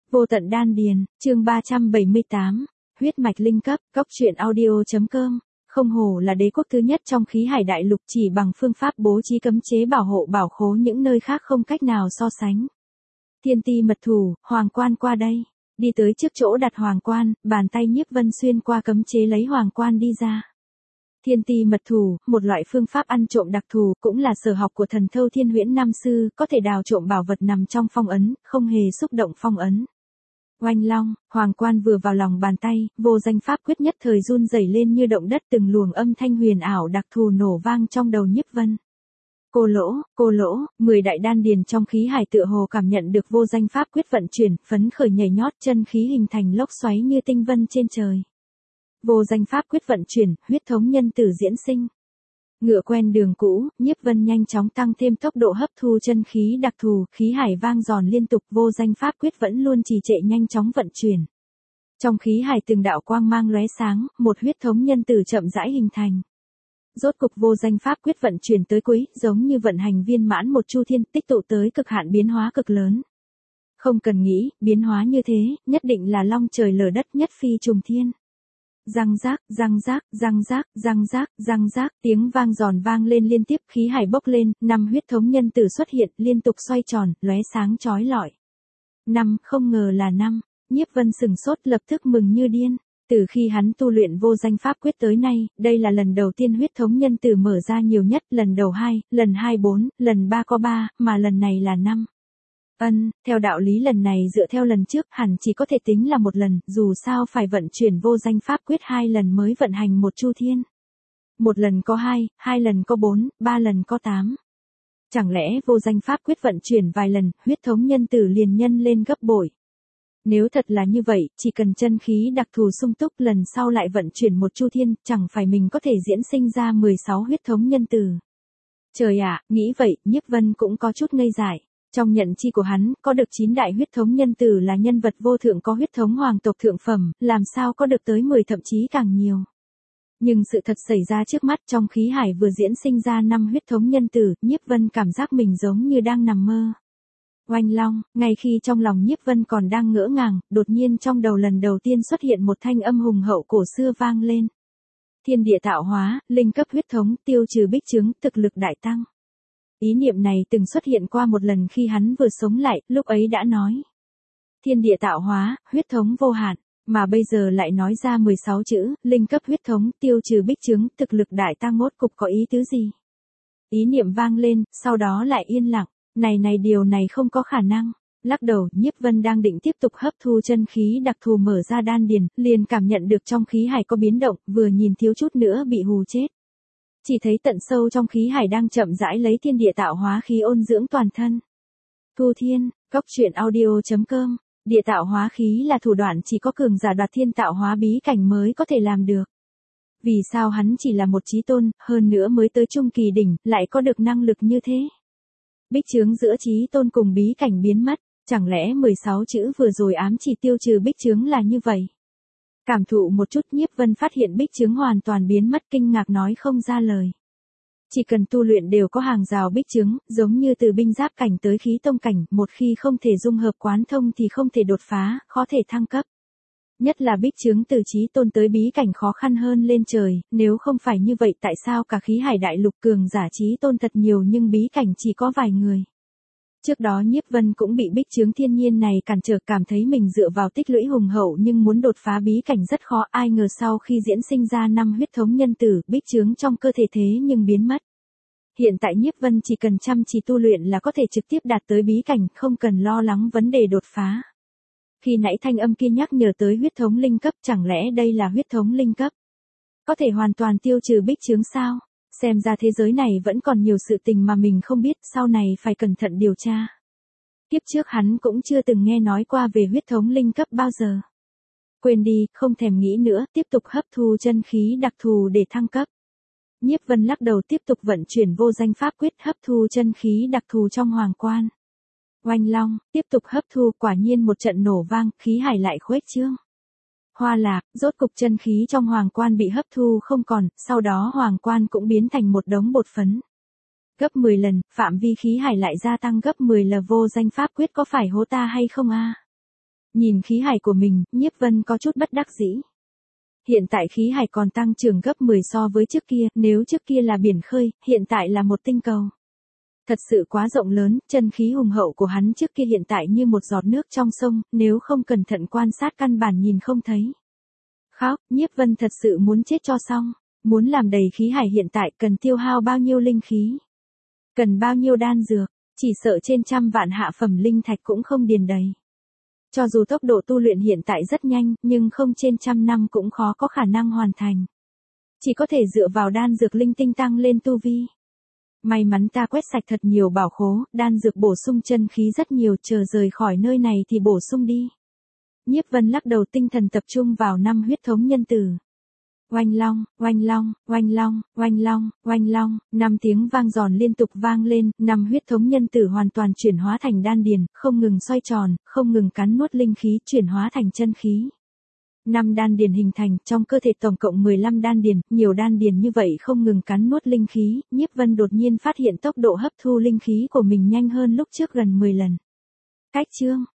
Vô tận đan điền, chương 378, huyết mạch linh cấp, góc truyện audio.com. Không hổ là đế quốc thứ nhất trong khí hải đại lục, chỉ bằng phương pháp bố trí cấm chế bảo hộ bảo khố những nơi khác không cách nào so sánh. Thiên ti mật thủ, hoàng quan qua đây. Đi tới trước chỗ đặt hoàng quan, bàn tay Nhiếp Vân xuyên qua cấm chế lấy hoàng quan đi ra. Thiên ti mật thủ, một loại phương pháp ăn trộm đặc thù, cũng là sở học của thần Thâu Thiên Huyễn Nam sư, có thể đào trộm bảo vật nằm trong phong ấn, không hề xúc động phong ấn. Oanh long, hoàng quan vừa vào lòng bàn tay, vô danh pháp quyết nhất thời run rẩy lên như động đất, từng luồng âm thanh huyền ảo đặc thù nổ vang trong đầu Nhiếp Vân. Cô lỗ, 10 đại đan điền trong khí hải tựa hồ cảm nhận được vô danh pháp quyết vận chuyển, phấn khởi nhảy nhót, chân khí hình thành lốc xoáy như tinh vân trên trời. Vô danh pháp quyết vận chuyển, huyết thống nhân tử diễn sinh. Ngựa quen đường cũ, Nhiếp Vân nhanh chóng tăng thêm tốc độ hấp thu chân khí đặc thù, khí hải vang giòn liên tục, vô danh pháp quyết vẫn luôn trì trệ nhanh chóng vận chuyển. Trong khí hải từng đạo quang mang lóe sáng, một huyết thống nhân tử chậm rãi hình thành. Rốt cục vô danh pháp quyết vận chuyển tới cuối, giống như vận hành viên mãn một chu thiên, tích tụ tới cực hạn biến hóa cực lớn. Không cần nghĩ, biến hóa như thế, nhất định là long trời lở đất, nhất phi trùng thiên. Răng rác, răng rác, răng rác, răng rác, răng rác, tiếng vang giòn vang lên liên tiếp, khí hải bốc lên, 5 huyết thống nhân tử xuất hiện, liên tục xoay tròn, lóe sáng chói lọi. 5, không ngờ là 5, Nhiếp Vân sừng sốt, lập tức mừng như điên. Từ khi hắn tu luyện vô danh pháp quyết tới nay, đây là lần đầu tiên huyết thống nhân tử mở ra nhiều nhất, lần đầu 2, lần 2 4, lần 3 có 3, mà lần này là 5. Theo đạo lý lần này dựa theo lần trước hẳn chỉ có thể tính là một lần, dù sao phải vận chuyển vô danh pháp quyết 2 lần mới vận hành một chu thiên. Một lần có 2, 2 lần có 4, 3 lần có 8. Chẳng lẽ vô danh pháp quyết vận chuyển vài lần, huyết thống nhân tử liền nhân lên gấp bội. Nếu thật là như vậy, chỉ cần chân khí đặc thù sung túc, lần sau lại vận chuyển một chu thiên, chẳng phải mình có thể diễn sinh ra 16 huyết thống nhân tử. Trời ạ, nghĩ vậy, Nhiếp Vân cũng có chút ngây dại. Trong nhận chi của hắn, có được 9 đại huyết thống nhân tử là nhân vật vô thượng, có huyết thống hoàng tộc thượng phẩm, làm sao có được tới 10 thậm chí càng nhiều. Nhưng sự thật xảy ra trước mắt, trong khí hải vừa diễn sinh ra 5 huyết thống nhân tử, Nhiếp Vân cảm giác mình giống như đang nằm mơ. Oanh long, ngay khi trong lòng Nhiếp Vân còn đang ngỡ ngàng, đột nhiên trong đầu lần đầu tiên xuất hiện một thanh âm hùng hậu cổ xưa vang lên. Thiên địa tạo hóa, linh cấp huyết thống, tiêu trừ bích chứng, thực lực đại tăng. Ý niệm này từng xuất hiện qua một lần khi hắn vừa sống lại, lúc ấy đã nói. Thiên địa tạo hóa, huyết thống vô hạn, mà bây giờ lại nói ra 16 chữ, linh cấp huyết thống, tiêu trừ bích chứng, thực lực đại tăng, ngốt cục có ý tứ gì? Ý niệm vang lên, sau đó lại yên lặng, điều này không có khả năng. Lắc đầu, Nhiếp Vân đang định tiếp tục hấp thu chân khí đặc thù mở ra đan điền, liền cảm nhận được trong khí hải có biến động, vừa nhìn thiếu chút nữa bị hù chết. Chỉ thấy tận sâu trong khí hải đang chậm rãi lấy thiên địa tạo hóa khí ôn dưỡng toàn thân. Thu thiên, góc truyện audio.com, địa tạo hóa khí là thủ đoạn chỉ có cường giả đoạt thiên tạo hóa bí cảnh mới có thể làm được. Vì sao hắn chỉ là một chí tôn, hơn nữa mới tới trung kỳ đỉnh, lại có được năng lực như thế? Bích chướng giữa chí tôn cùng bí cảnh biến mất, chẳng lẽ 16 chữ vừa rồi ám chỉ tiêu trừ bích chướng là như vậy? Cảm thụ một chút, Nhiếp Vân phát hiện bích chướng hoàn toàn biến mất, kinh ngạc nói không ra lời. Chỉ cần tu luyện đều có hàng rào bích chướng, giống như từ binh giáp cảnh tới khí tông cảnh, một khi không thể dung hợp quán thông thì không thể đột phá, khó thể thăng cấp. Nhất là bích chướng từ chí tôn tới bí cảnh khó khăn hơn lên trời, nếu không phải như vậy tại sao cả khí hải đại lục cường giả chí tôn thật nhiều nhưng bí cảnh chỉ có vài người. Trước đó Nhiếp Vân cũng bị bích chướng thiên nhiên này cản trở, cảm thấy mình dựa vào tích lũy hùng hậu nhưng muốn đột phá bí cảnh rất khó, ai ngờ sau khi diễn sinh ra 5 huyết thống nhân tử, bích chướng trong cơ thể thế nhưng biến mất. Hiện tại Nhiếp Vân chỉ cần chăm chỉ tu luyện là có thể trực tiếp đạt tới bí cảnh, không cần lo lắng vấn đề đột phá. Khi nãy thanh âm kia nhắc nhở tới huyết thống linh cấp, chẳng lẽ đây là huyết thống linh cấp? Có thể hoàn toàn tiêu trừ bích chướng sao? Xem ra thế giới này vẫn còn nhiều sự tình mà mình không biết, sau này phải cẩn thận điều tra. Kiếp trước hắn cũng chưa từng nghe nói qua về huyết thống linh cấp bao giờ. Quên đi, không thèm nghĩ nữa, tiếp tục hấp thu chân khí đặc thù để thăng cấp. Nhiếp Vân lắc đầu tiếp tục vận chuyển vô danh pháp quyết, hấp thu chân khí đặc thù trong hoàng quan. Oanh long, tiếp tục hấp thu, quả nhiên một trận nổ vang, khí hải lại khuếch trương. Hoa lạc, rốt cục chân khí trong hoàng quan bị hấp thu không còn, sau đó hoàng quan cũng biến thành một đống bột phấn. Gấp 10 lần, phạm vi khí hải lại gia tăng gấp 10 lần, vô danh pháp quyết có phải hố ta hay không a? Nhìn khí hải của mình, Nhiếp Vân có chút bất đắc dĩ. Hiện tại khí hải còn tăng trưởng gấp 10 so với trước kia, nếu trước kia là biển khơi, hiện tại là một tinh cầu. Thật sự quá rộng lớn, chân khí hùng hậu của hắn trước kia hiện tại như một giọt nước trong sông, nếu không cẩn thận quan sát căn bản nhìn không thấy. Khóc, Nhiếp Vân thật sự muốn chết cho xong. Muốn làm đầy khí hải hiện tại cần tiêu hao bao nhiêu linh khí? Cần bao nhiêu đan dược? Chỉ sợ trên trăm vạn hạ phẩm linh thạch cũng không điền đầy. Cho dù tốc độ tu luyện hiện tại rất nhanh, nhưng không trên trăm năm cũng khó có khả năng hoàn thành. Chỉ có thể dựa vào đan dược linh tinh tăng lên tu vi. May mắn ta quét sạch thật nhiều bảo khố, đan dược bổ sung chân khí rất nhiều, chờ rời khỏi nơi này thì bổ sung đi. Nhiếp Vân lắc đầu, tinh thần tập trung vào 5 huyết thống nhân tử. Oanh long, oanh long, oanh long, oanh long, oanh long, 5 tiếng vang giòn liên tục vang lên, 5 huyết thống nhân tử hoàn toàn chuyển hóa thành đan điền, không ngừng xoay tròn, không ngừng cắn nuốt linh khí, chuyển hóa thành chân khí. 5 đan điền hình thành, trong cơ thể tổng cộng 15 đan điền, nhiều đan điền như vậy không ngừng cắn nuốt linh khí, Nhiếp Vân đột nhiên phát hiện tốc độ hấp thu linh khí của mình nhanh hơn lúc trước gần 10 lần. Cách chương